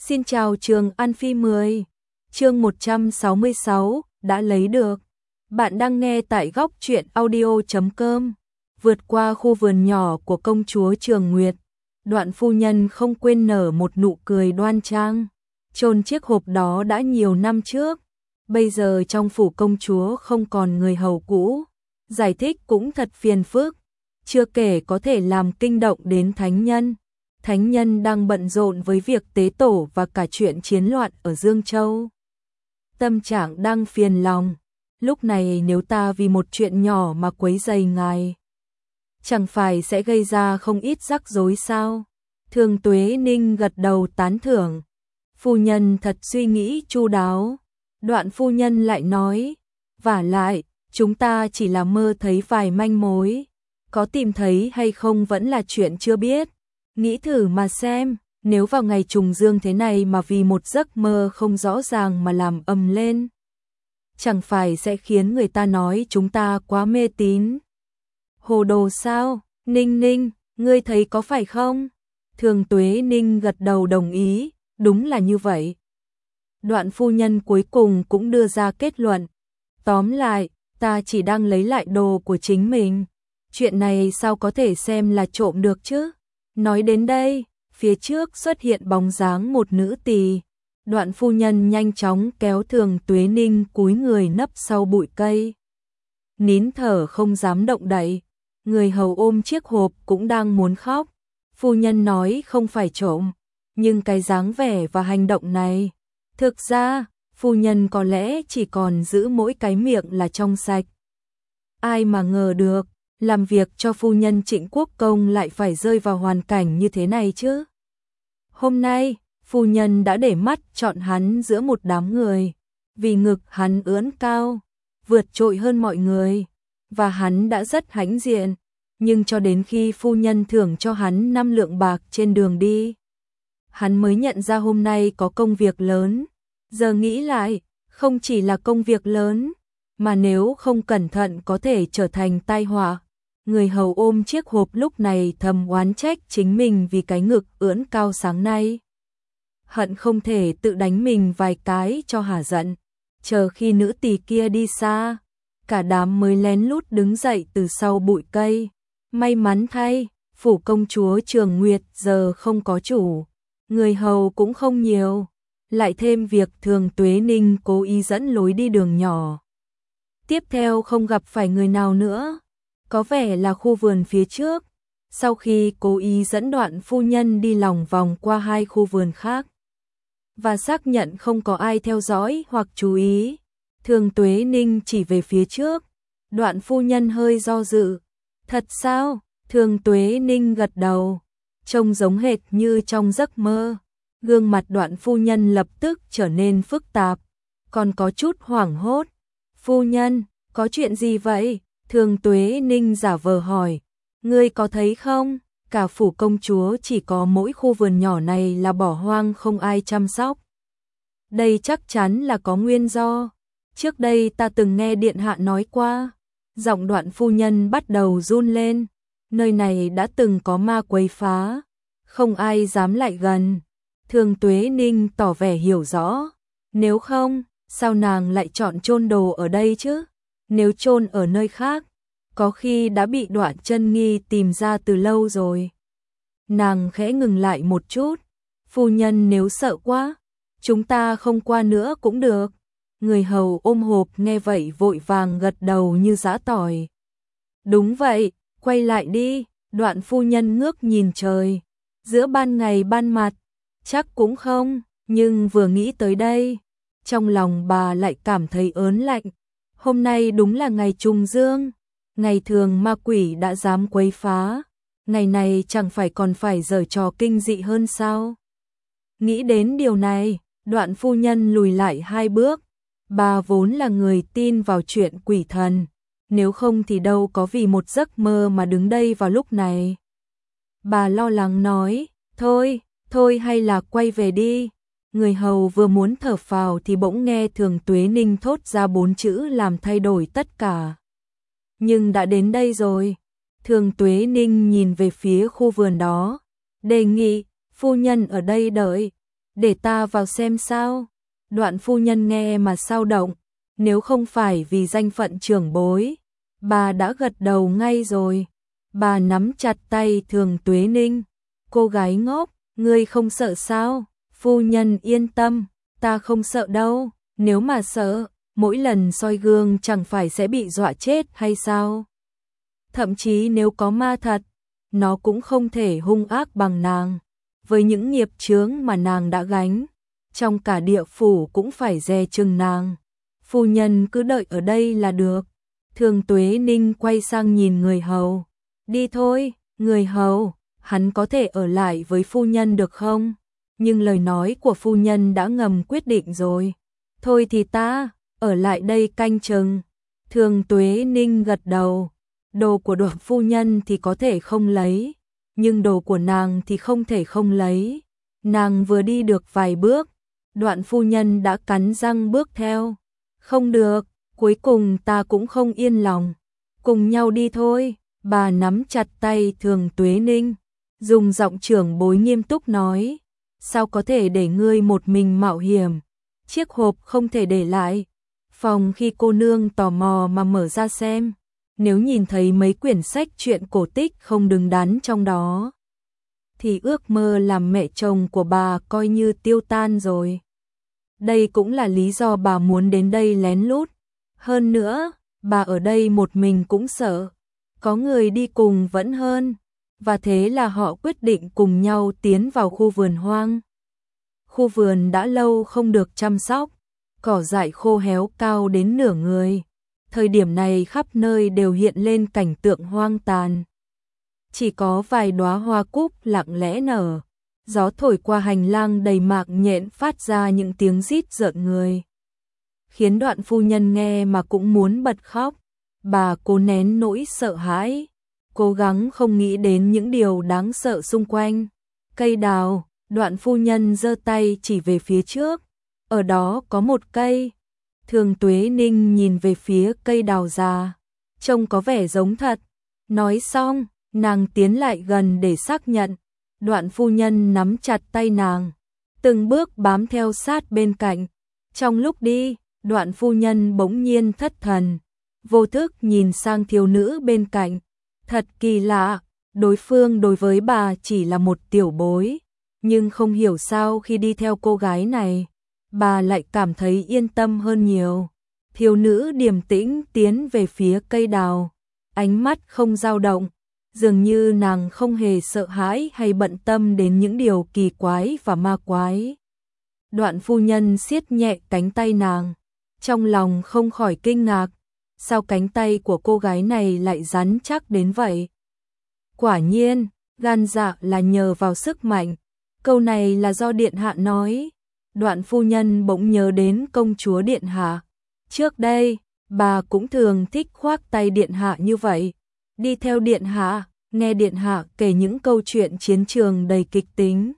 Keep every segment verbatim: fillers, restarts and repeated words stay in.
Xin chào Trường An Phi mười. Chương một trăm sáu mươi sáu, đã lấy được. Bạn đang nghe tại góc truyện audio chấm com. Vượt qua khu vườn nhỏ của công chúa Trường Nguyệt, Đoạn phu nhân không quên nở một nụ cười đoan trang. Chôn chiếc hộp đó đã nhiều năm trước, bây giờ trong phủ công chúa không còn người hầu cũ. Giải thích cũng thật phiền phức, chưa kể có thể làm kinh động đến thánh nhân. Thánh nhân đang bận rộn với việc tế tổ và cả chuyện chiến loạn ở Dương Châu. Tâm trạng đang phiền lòng, lúc này nếu ta vì một chuyện nhỏ mà quấy rầy ngài, chẳng phải sẽ gây ra không ít rắc rối sao? Thường Tuế Ninh gật đầu tán thưởng. Phu nhân thật suy nghĩ chu đáo. Đoạn phu nhân lại nói, vả lại, chúng ta chỉ là mơ thấy vài manh mối, có tìm thấy hay không vẫn là chuyện chưa biết. Nghĩ thử mà xem, nếu vào ngày trùng dương thế này mà vì một giấc mơ không rõ ràng mà làm ầm lên, chẳng phải sẽ khiến người ta nói chúng ta quá mê tín. Hồ đồ sao? Ninh Ninh, ngươi thấy có phải không? Thường Tuế Ninh gật đầu đồng ý, đúng là như vậy. Đoạn phu nhân cuối cùng cũng đưa ra kết luận. Tóm lại, ta chỉ đang lấy lại đồ của chính mình. Chuyện này sao có thể xem là trộm được chứ? Nói đến đây, phía trước xuất hiện bóng dáng một nữ tỳ. Đoạn phu nhân nhanh chóng kéo Thường Tuế Ninh cúi người nấp sau bụi cây. Nín thở không dám động đậy. Người hầu ôm chiếc hộp cũng đang muốn khóc. Phu nhân nói không phải trộm, nhưng cái dáng vẻ và hành động này, thực ra, phu nhân có lẽ chỉ còn giữ mỗi cái miệng là trong sạch. Ai mà ngờ được, làm việc cho phu nhân Trịnh Quốc Công lại phải rơi vào hoàn cảnh như thế này chứ. Hôm nay, phu nhân đã để mắt chọn hắn giữa một đám người, vì ngực hắn ưỡn cao, vượt trội hơn mọi người, và hắn đã rất hãnh diện, nhưng cho đến khi phu nhân thưởng cho hắn năm lượng bạc trên đường đi, hắn mới nhận ra hôm nay có công việc lớn. Giờ nghĩ lại, không chỉ là công việc lớn, mà nếu không cẩn thận có thể trở thành tai họa. Người hầu ôm chiếc hộp lúc này thầm oán trách chính mình vì cái ngực ưỡn cao sáng nay. Hận không thể tự đánh mình vài cái cho hả giận. Chờ khi nữ tỳ kia đi xa, cả đám mới lén lút đứng dậy từ sau bụi cây. May mắn thay, phủ công chúa Trường Nguyệt giờ không có chủ, người hầu cũng không nhiều, lại thêm việc Thường Tuế Ninh cố ý dẫn lối đi đường nhỏ. Tiếp theo không gặp phải người nào nữa, có vẻ là khu vườn phía trước. Sau khi cố ý dẫn Đoạn phu nhân đi lòng vòng qua hai khu vườn khác, và xác nhận không có ai theo dõi hoặc chú ý, Thường Tuế Ninh chỉ về phía trước. Đoạn phu nhân hơi do dự. Thật sao? Thường Tuế Ninh gật đầu, trông giống hệt như trong giấc mơ. Gương mặt Đoạn phu nhân lập tức trở nên phức tạp, còn có chút hoảng hốt. Phu nhân, có chuyện gì vậy? Thường Tuế Ninh giả vờ hỏi. Ngươi có thấy không? Cả phủ công chúa chỉ có mỗi khu vườn nhỏ này là bỏ hoang không ai chăm sóc. Đây chắc chắn là có nguyên do. Trước đây ta từng nghe điện hạ nói qua. Giọng Đoạn phu nhân bắt đầu run lên. Nơi này đã từng có ma quấy phá, không ai dám lại gần. Thường Tuế Ninh tỏ vẻ hiểu rõ. Nếu không, sao nàng lại chọn chôn đồ ở đây chứ? Nếu chôn ở nơi khác, có khi đã bị Đoạn Chân Nghi tìm ra từ lâu rồi. Nàng khẽ ngừng lại một chút. Phu nhân nếu sợ quá, chúng ta không qua nữa cũng được. Người hầu ôm hộp nghe vậy vội vàng gật đầu như giã tỏi. Đúng vậy, quay lại đi. Đoạn phu nhân ngước nhìn trời. Giữa ban ngày ban mặt, chắc cũng không, nhưng vừa nghĩ tới đây, trong lòng bà lại cảm thấy ớn lạnh. Hôm nay đúng là ngày trùng dương, ngày thường ma quỷ đã dám quấy phá, ngày này chẳng phải còn phải giở trò kinh dị hơn sao? Nghĩ đến điều này, Đoạn phu nhân lùi lại hai bước. Bà vốn là người tin vào chuyện quỷ thần, nếu không thì đâu có vì một giấc mơ mà đứng đây vào lúc này. Bà lo lắng nói, thôi, thôi hay là quay về đi. Người hầu vừa muốn thở phào thì bỗng nghe Thường Tuế Ninh thốt ra bốn chữ làm thay đổi tất cả. Nhưng đã đến đây rồi. Thường Tuế Ninh nhìn về phía khu vườn đó, đề nghị, phu nhân ở đây đợi. để ta vào xem sao. Đoạn phu nhân nghe mà sao động, nếu không phải vì danh phận trưởng bối, bà đã gật đầu ngay rồi. Bà nắm chặt tay Thường Tuế Ninh, cô gái ngốc, ngươi không sợ sao? Phu nhân yên tâm, ta không sợ đâu, nếu mà sợ, mỗi lần soi gương chẳng phải sẽ bị dọa chết hay sao? Thậm chí nếu có ma thật, nó cũng không thể hung ác bằng nàng. Với những nghiệp chướng mà nàng đã gánh, trong cả địa phủ cũng phải dè chừng nàng. Phu nhân cứ đợi ở đây là được. Thường Tuế Ninh quay sang nhìn người hầu. Đi thôi, người hầu, hắn có thể ở lại với phu nhân được không? Nhưng lời nói của phu nhân đã ngầm quyết định rồi. Thôi thì ta, ở lại đây canh chừng. Thường Tuế Ninh gật đầu. Đồ của đoạn phu nhân thì có thể không lấy, nhưng đồ của nàng thì không thể không lấy. Nàng vừa đi được vài bước, đoạn phu nhân đã cắn răng bước theo. Không được, cuối cùng ta cũng không yên lòng. Cùng nhau đi thôi. Bà nắm chặt tay Thường Tuế Ninh, dùng giọng trưởng bối nghiêm túc nói. Sao có thể để ngươi một mình mạo hiểm? Chiếc hộp không thể để lại. Phòng khi cô nương tò mò mà mở ra xem. Nếu nhìn thấy mấy quyển sách truyện cổ tích không đứng đắn trong đó, thì ước mơ làm mẹ chồng của bà coi như tiêu tan rồi. Đây cũng là lý do bà muốn đến đây lén lút. Hơn nữa, bà ở đây một mình cũng sợ. Có người đi cùng vẫn hơn. Và thế là họ quyết định cùng nhau tiến vào khu vườn hoang. Khu vườn đã lâu không được chăm sóc, cỏ dại khô héo cao đến nửa người. Thời điểm này khắp nơi đều hiện lên cảnh tượng hoang tàn. Chỉ có vài đóa hoa cúc lặng lẽ nở. Gió thổi qua hành lang đầy mạc nhện phát ra những tiếng rít rợn người, khiến đoạn phu nhân nghe mà cũng muốn bật khóc. Bà cố nén nỗi sợ hãi, cố gắng không nghĩ đến những điều đáng sợ xung quanh. Cây đào, đoạn phu nhân giơ tay chỉ về phía trước. Ở đó có một cây. Thường Tuế Ninh nhìn về phía cây đào già, trông có vẻ giống thật. Nói xong, nàng tiến lại gần để xác nhận. Đoạn phu nhân nắm chặt tay nàng, từng bước bám theo sát bên cạnh. Trong lúc đi, đoạn phu nhân bỗng nhiên thất thần, vô thức nhìn sang thiếu nữ bên cạnh. Thật kỳ lạ, đối phương đối với bà chỉ là một tiểu bối, nhưng không hiểu sao khi đi theo cô gái này, bà lại cảm thấy yên tâm hơn nhiều. Thiếu nữ điềm tĩnh tiến về phía cây đào, ánh mắt không dao động, dường như nàng không hề sợ hãi hay bận tâm đến những điều kỳ quái và ma quái. Đoạn phu nhân siết nhẹ cánh tay nàng, trong lòng không khỏi kinh ngạc, sao cánh tay của cô gái này lại rắn chắc đến vậy? Quả nhiên, gan dạ là nhờ vào sức mạnh. Câu này là do điện hạ nói. Đoạn phu nhân bỗng nhớ đến công chúa điện hạ. Trước đây, bà cũng thường thích khoác tay điện hạ như vậy. Đi theo điện hạ, nghe điện hạ kể những câu chuyện chiến trường đầy kịch tính.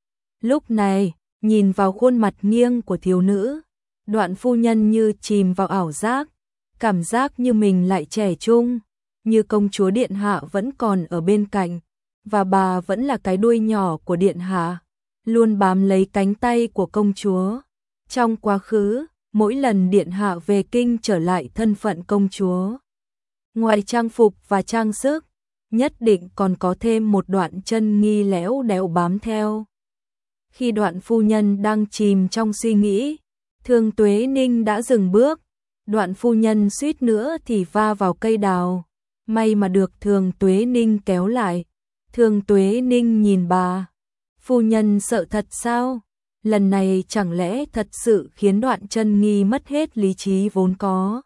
Lúc này, nhìn vào khuôn mặt nghiêng của thiếu nữ, đoạn phu nhân như chìm vào ảo giác, cảm giác như mình lại trẻ trung, như công chúa điện hạ vẫn còn ở bên cạnh, và bà vẫn là cái đuôi nhỏ của điện hạ, luôn bám lấy cánh tay của công chúa. Trong quá khứ, mỗi lần điện hạ về kinh trở lại thân phận công chúa, ngoài trang phục và trang sức, nhất định còn có thêm một đoạn chân nghi lẽo đẽo bám theo. Khi đoạn phu nhân đang chìm trong suy nghĩ, Thường Tuế Ninh đã dừng bước. Đoạn phu nhân suýt nữa thì va vào cây đào, may mà được Thường Tuế Ninh kéo lại. Thường Tuế Ninh nhìn bà, phu nhân sợ thật sao? Lần này chẳng lẽ thật sự khiến đoạn chân nghi mất hết lý trí vốn có?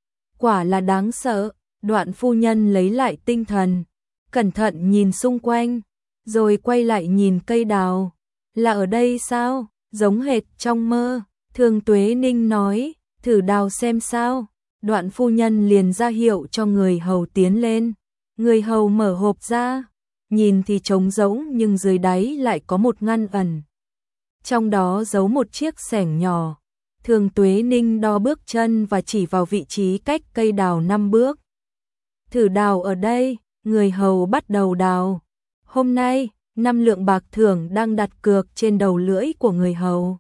Quả là đáng sợ. Đoạn phu nhân lấy lại tinh thần, cẩn thận nhìn xung quanh, rồi quay lại nhìn cây đào. Là ở đây sao? Giống hệt trong mơ. Thường Tuế Ninh nói, thử đào xem sao. Đoạn phu nhân liền ra hiệu cho người hầu tiến lên. Người hầu mở hộp ra, nhìn thì trống rỗng nhưng dưới đáy lại có một ngăn ẩn. Trong đó giấu một chiếc xẻng nhỏ. Thường Tuế Ninh đo bước chân và chỉ vào vị trí cách cây đào năm bước. Thử đào ở đây. Người hầu bắt đầu đào. Hôm nay, năm lượng bạc thưởng đang đặt cược trên đầu lưỡi của người hầu.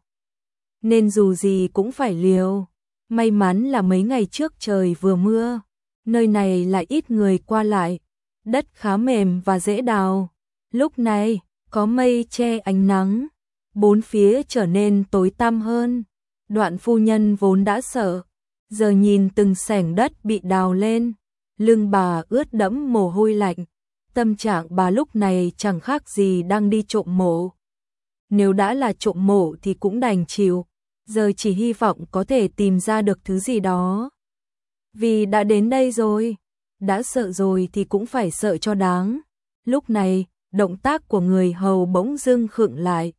Nên dù gì cũng phải liều. May mắn là mấy ngày trước trời vừa mưa, nơi này lại ít người qua lại, đất khá mềm và dễ đào. Lúc này, có mây che ánh nắng, bốn phía trở nên tối tăm hơn. Đoạn phu nhân vốn đã sợ, giờ nhìn từng xẻng đất bị đào lên, lưng bà ướt đẫm mồ hôi lạnh. Tâm trạng bà lúc này chẳng khác gì đang đi trộm mộ. Nếu đã là trộm mộ thì cũng đành chịu, giờ chỉ hy vọng có thể tìm ra được thứ gì đó. Vì đã đến đây rồi, đã sợ rồi thì cũng phải sợ cho đáng. Lúc này, động tác của người hầu bỗng dưng khựng lại.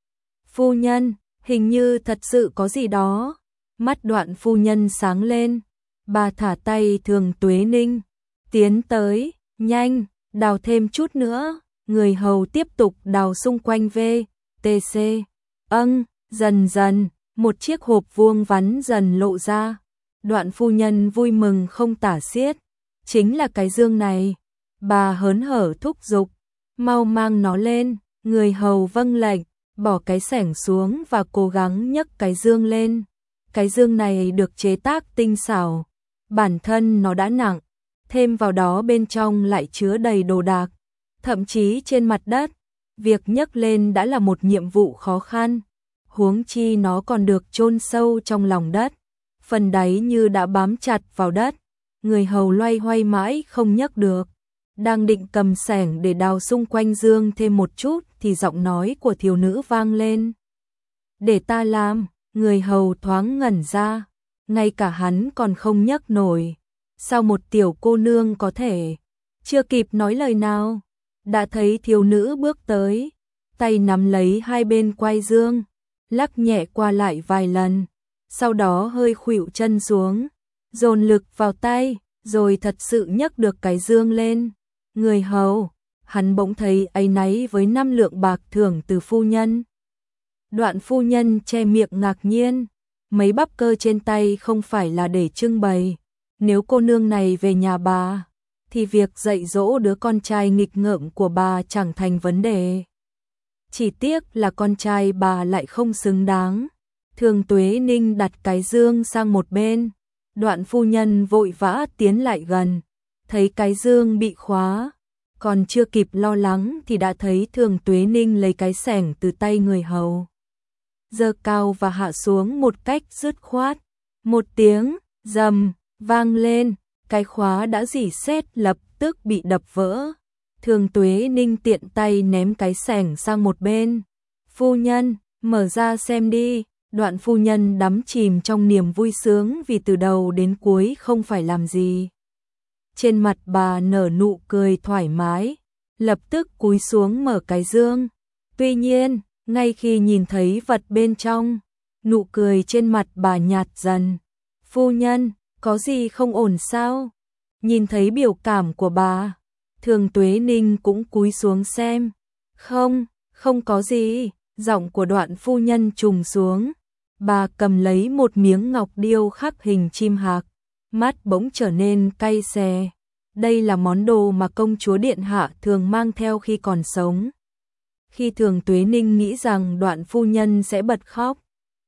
Phu nhân, hình như thật sự có gì đó. Mắt Đoạn phu nhân sáng lên, bà thả tay Thường Tuế Ninh, tiến tới, nhanh, đào thêm chút nữa. Người hầu tiếp tục đào xung quanh V, T C. Âng, dần dần, một chiếc hộp vuông vắn dần lộ ra. Đoạn phu nhân vui mừng không tả xiết. Chính là cái dương này. Bà hớn hở thúc giục, mau mang nó lên. Người hầu vâng lệnh, bỏ cái xẻng xuống và cố gắng nhấc cái dương lên. Cái dương này được chế tác tinh xảo, bản thân nó đã nặng, thêm vào đó bên trong lại chứa đầy đồ đạc, thậm chí trên mặt đất, việc nhấc lên đã là một nhiệm vụ khó khăn, huống chi nó còn được chôn sâu trong lòng đất, phần đáy như đã bám chặt vào đất. Người hầu loay hoay mãi không nhấc được, đang định cầm xẻng để đào xung quanh dương thêm một chút thì giọng nói của thiếu nữ vang lên. Để ta làm. Người hầu thoáng ngẩn ra, ngay cả hắn còn không nhấc nổi. Sao một tiểu cô nương có thể? Chưa kịp nói lời nào, đã thấy thiếu nữ bước tới, tay nắm lấy hai bên quai dương, lắc nhẹ qua lại vài lần, sau đó hơi khuỵu chân xuống, dồn lực vào tay, rồi thật sự nhấc được cái dương lên. Người hầu, hắn bỗng thấy áy náy với năm lượng bạc thưởng từ phu nhân. Đoạn phu nhân che miệng ngạc nhiên, mấy bắp cơ trên tay không phải là để trưng bày. Nếu cô nương này về nhà bà, thì việc dạy dỗ đứa con trai nghịch ngợm của bà chẳng thành vấn đề. Chỉ tiếc là con trai bà lại không xứng đáng. Thường Tuế Ninh đặt cái dương sang một bên, đoạn phu nhân vội vã tiến lại gần, thấy cái dương bị khóa. Còn chưa kịp lo lắng thì đã thấy Thường Tuế Ninh lấy cái xẻng từ tay người hầu, giơ cao và hạ xuống một cách dứt khoát. Một tiếng rầm vang lên, cái khóa đã rỉ sét lập tức bị đập vỡ. Thường Tuế Ninh tiện tay ném cái xẻng sang một bên. Phu nhân, mở ra xem đi. Đoạn phu nhân đắm chìm trong niềm vui sướng vì từ đầu đến cuối không phải làm gì. Trên mặt bà nở nụ cười thoải mái, lập tức cúi xuống mở cái dương. Tuy nhiên, ngay khi nhìn thấy vật bên trong, nụ cười trên mặt bà nhạt dần. Phu nhân, có gì không ổn sao? Nhìn thấy biểu cảm của bà, Thường Tuế Ninh cũng cúi xuống xem. Không, không có gì. Giọng của Đoạn phu nhân trùng xuống. Bà cầm lấy một miếng ngọc điêu khắc hình chim hạc, mắt bỗng trở nên cay xè. Đây là món đồ mà công chúa điện hạ thường mang theo khi còn sống. Khi Thường Tuế Ninh nghĩ rằng Đoạn phu nhân sẽ bật khóc,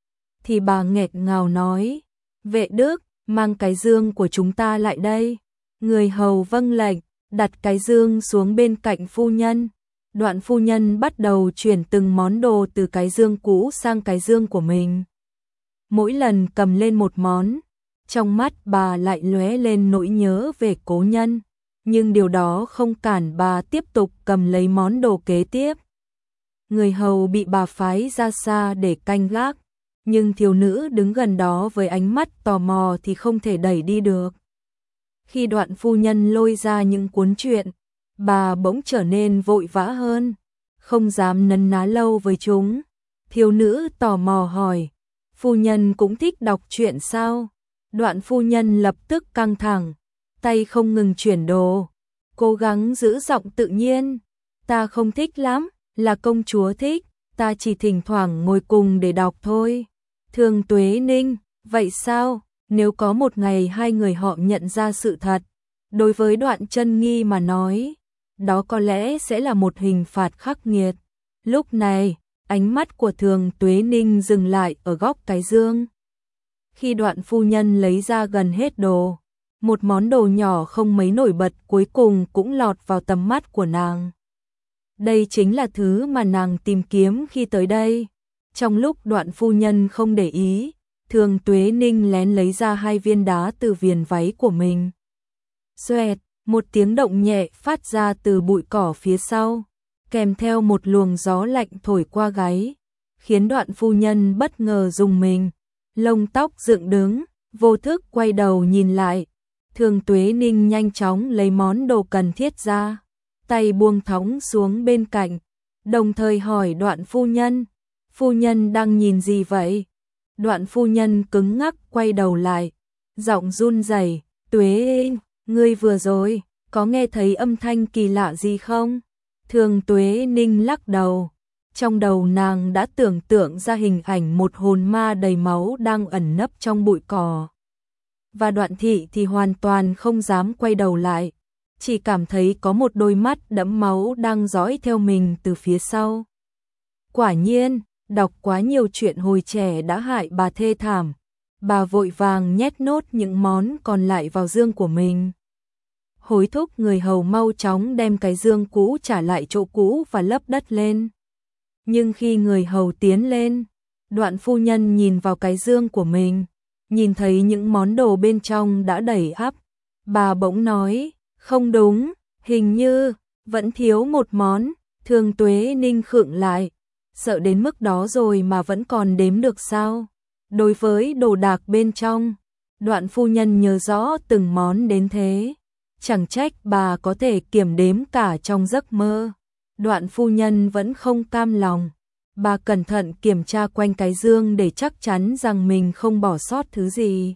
thì bà nghẹt ngào nói, vệ đức, mang cái dương của chúng ta lại đây. Người hầu vâng lệnh, đặt cái dương xuống bên cạnh phu nhân. Đoạn phu nhân bắt đầu chuyển từng món đồ từ cái dương cũ sang cái dương của mình. Mỗi lần cầm lên một món, trong mắt bà lại lóe lên nỗi nhớ về cố nhân, nhưng điều đó không cản bà tiếp tục cầm lấy món đồ kế tiếp. Người hầu bị bà phái ra xa để canh gác, nhưng thiếu nữ đứng gần đó với ánh mắt tò mò thì không thể đẩy đi được. Khi Đoạn phu nhân lôi ra những cuốn truyện, bà bỗng trở nên vội vã hơn, không dám nấn ná lâu với chúng. Thiếu nữ tò mò hỏi, phu nhân cũng thích đọc truyện sao? Đoạn phu nhân lập tức căng thẳng, tay không ngừng chuyển đồ, cố gắng giữ giọng tự nhiên. Ta không thích lắm, là công chúa thích, ta chỉ thỉnh thoảng ngồi cùng để đọc thôi. Thường Tuế Ninh, vậy sao? Nếu có một ngày hai người họ nhận ra sự thật, đối với Đoạn Chân Nghi mà nói, đó có lẽ sẽ là một hình phạt khắc nghiệt. Lúc này, ánh mắt của Thường Tuế Ninh dừng lại ở góc cái dương. Khi Đoạn phu nhân lấy ra gần hết đồ, một món đồ nhỏ không mấy nổi bật cuối cùng cũng lọt vào tầm mắt của nàng. Đây chính là thứ mà nàng tìm kiếm khi tới đây. Trong lúc Đoạn phu nhân không để ý, Thường Tuế Ninh lén lấy ra hai viên đá từ viền váy của mình. Xoẹt, một tiếng động nhẹ phát ra từ bụi cỏ phía sau, kèm theo một luồng gió lạnh thổi qua gáy, khiến Đoạn phu nhân bất ngờ rùng mình, lông tóc dựng đứng, vô thức quay đầu nhìn lại. Thường Tuế Ninh nhanh chóng lấy món đồ cần thiết ra, tay buông thõng xuống bên cạnh, đồng thời hỏi Đoạn phu nhân, phu nhân đang nhìn gì vậy? Đoạn phu nhân cứng ngắc quay đầu lại, giọng run rẩy, Tuế, ngươi vừa rồi, có nghe thấy âm thanh kỳ lạ gì không? Thường Tuế Ninh lắc đầu, trong đầu nàng đã tưởng tượng ra hình ảnh một hồn ma đầy máu đang ẩn nấp trong bụi cỏ. Và Đoạn thị thì hoàn toàn không dám quay đầu lại, chỉ cảm thấy có một đôi mắt đẫm máu đang dõi theo mình từ phía sau. Quả nhiên, đọc quá nhiều chuyện hồi trẻ đã hại bà thê thảm, bà vội vàng nhét nốt những món còn lại vào dương của mình. Hối thúc người hầu mau chóng đem cái dương cũ trả lại chỗ cũ và lấp đất lên. Nhưng khi người hầu tiến lên, Đoạn phu nhân nhìn vào cái dương của mình, nhìn thấy những món đồ bên trong đã đầy ắp. Bà bỗng nói, không đúng, hình như vẫn thiếu một món. Thường Tuế Ninh khựng lại, sợ đến mức đó rồi mà vẫn còn đếm được sao? Đối với đồ đạc bên trong, Đoạn phu nhân nhớ rõ từng món đến thế. Chẳng trách bà có thể kiểm đếm cả trong giấc mơ. Đoạn phu nhân vẫn không cam lòng. Bà cẩn thận kiểm tra quanh cái dương để chắc chắn rằng mình không bỏ sót thứ gì.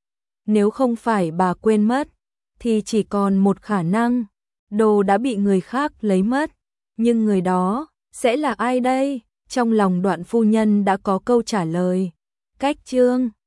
Nếu không phải bà quên mất, thì chỉ còn một khả năng, đồ đã bị người khác lấy mất. Nhưng người đó sẽ là ai đây? Trong lòng Đoạn phu nhân đã có câu trả lời. Cách chương